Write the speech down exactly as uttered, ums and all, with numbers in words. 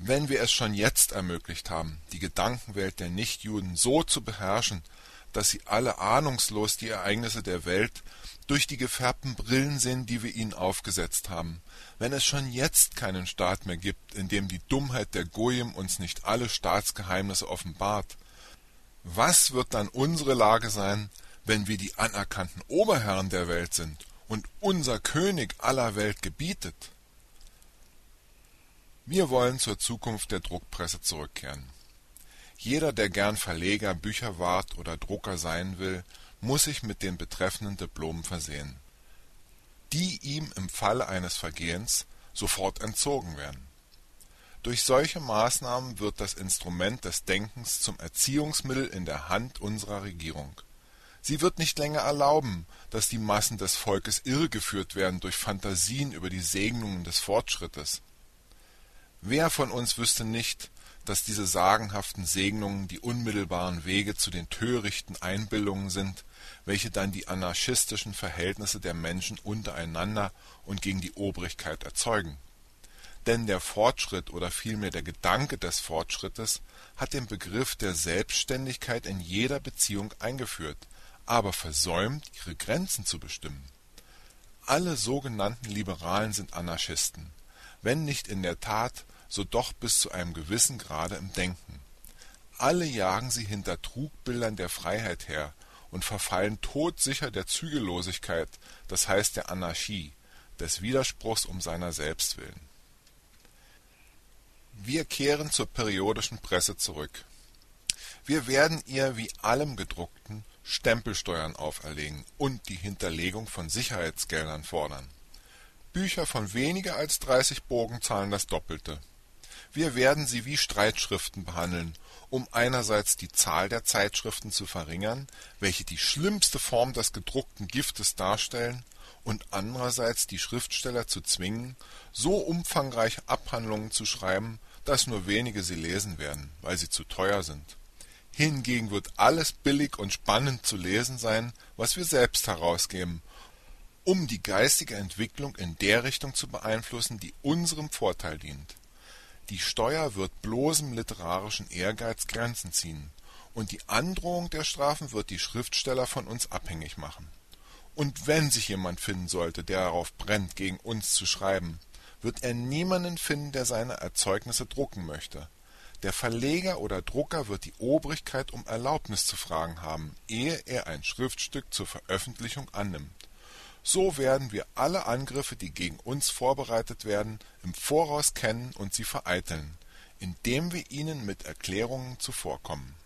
Wenn wir es schon jetzt ermöglicht haben, die Gedankenwelt der Nichtjuden so zu beherrschen, dass sie alle ahnungslos die Ereignisse der Welt durch die gefärbten Brillen sehen, die wir ihnen aufgesetzt haben, wenn es schon jetzt keinen Staat mehr gibt, in dem die Dummheit der Goyim uns nicht alle Staatsgeheimnisse offenbart, was wird dann unsere Lage sein, wenn wir die anerkannten Oberherren der Welt sind und unser König aller Welt gebietet? Wir wollen zur Zukunft der Druckpresse zurückkehren. Jeder, der gern Verleger, Bücherwart oder Drucker sein will, muss sich mit den betreffenden Diplomen versehen, die ihm im Falle eines Vergehens sofort entzogen werden. Durch solche Maßnahmen wird das Instrument des Denkens zum Erziehungsmittel in der Hand unserer Regierung. Sie wird nicht länger erlauben, dass die Massen des Volkes irregeführt werden durch Fantasien über die Segnungen des Fortschrittes. Wer von uns wüsste nicht, dass diese sagenhaften Segnungen die unmittelbaren Wege zu den törichten Einbildungen sind, welche dann die anarchistischen Verhältnisse der Menschen untereinander und gegen die Obrigkeit erzeugen? Denn der Fortschritt oder vielmehr der Gedanke des Fortschrittes hat den Begriff der Selbstständigkeit in jeder Beziehung eingeführt, aber versäumt, ihre Grenzen zu bestimmen. Alle sogenannten Liberalen sind Anarchisten, wenn nicht in der Tat, so doch bis zu einem gewissen Grade im Denken. Alle jagen sie hinter Trugbildern der Freiheit her und verfallen todsicher der Zügellosigkeit, das heißt der Anarchie, des Widerspruchs um seiner selbst willen. Wir kehren zur periodischen Presse zurück. Wir werden ihr wie allem Gedruckten Stempelsteuern auferlegen und die Hinterlegung von Sicherheitsgeldern fordern. Bücher von weniger als dreißig Bogen zahlen das Doppelte. Wir werden sie wie Streitschriften behandeln, um einerseits die Zahl der Zeitschriften zu verringern, welche die schlimmste Form des gedruckten Giftes darstellen, und andererseits die Schriftsteller zu zwingen, so umfangreiche Abhandlungen zu schreiben, dass nur wenige sie lesen werden, weil sie zu teuer sind. Hingegen wird alles billig und spannend zu lesen sein, was wir selbst herausgeben, um die geistige Entwicklung in der Richtung zu beeinflussen, die unserem Vorteil dient. Die Steuer wird bloßem literarischen Ehrgeiz Grenzen ziehen, und die Androhung der Strafen wird die Schriftsteller von uns abhängig machen. Und wenn sich jemand finden sollte, der darauf brennt, gegen uns zu schreiben, wird er niemanden finden, der seine Erzeugnisse drucken möchte. Der Verleger oder Drucker wird die Obrigkeit um Erlaubnis zu fragen haben, ehe er ein Schriftstück zur Veröffentlichung annimmt. So werden wir alle Angriffe, die gegen uns vorbereitet werden, im Voraus kennen und sie vereiteln, indem wir ihnen mit Erklärungen zuvorkommen.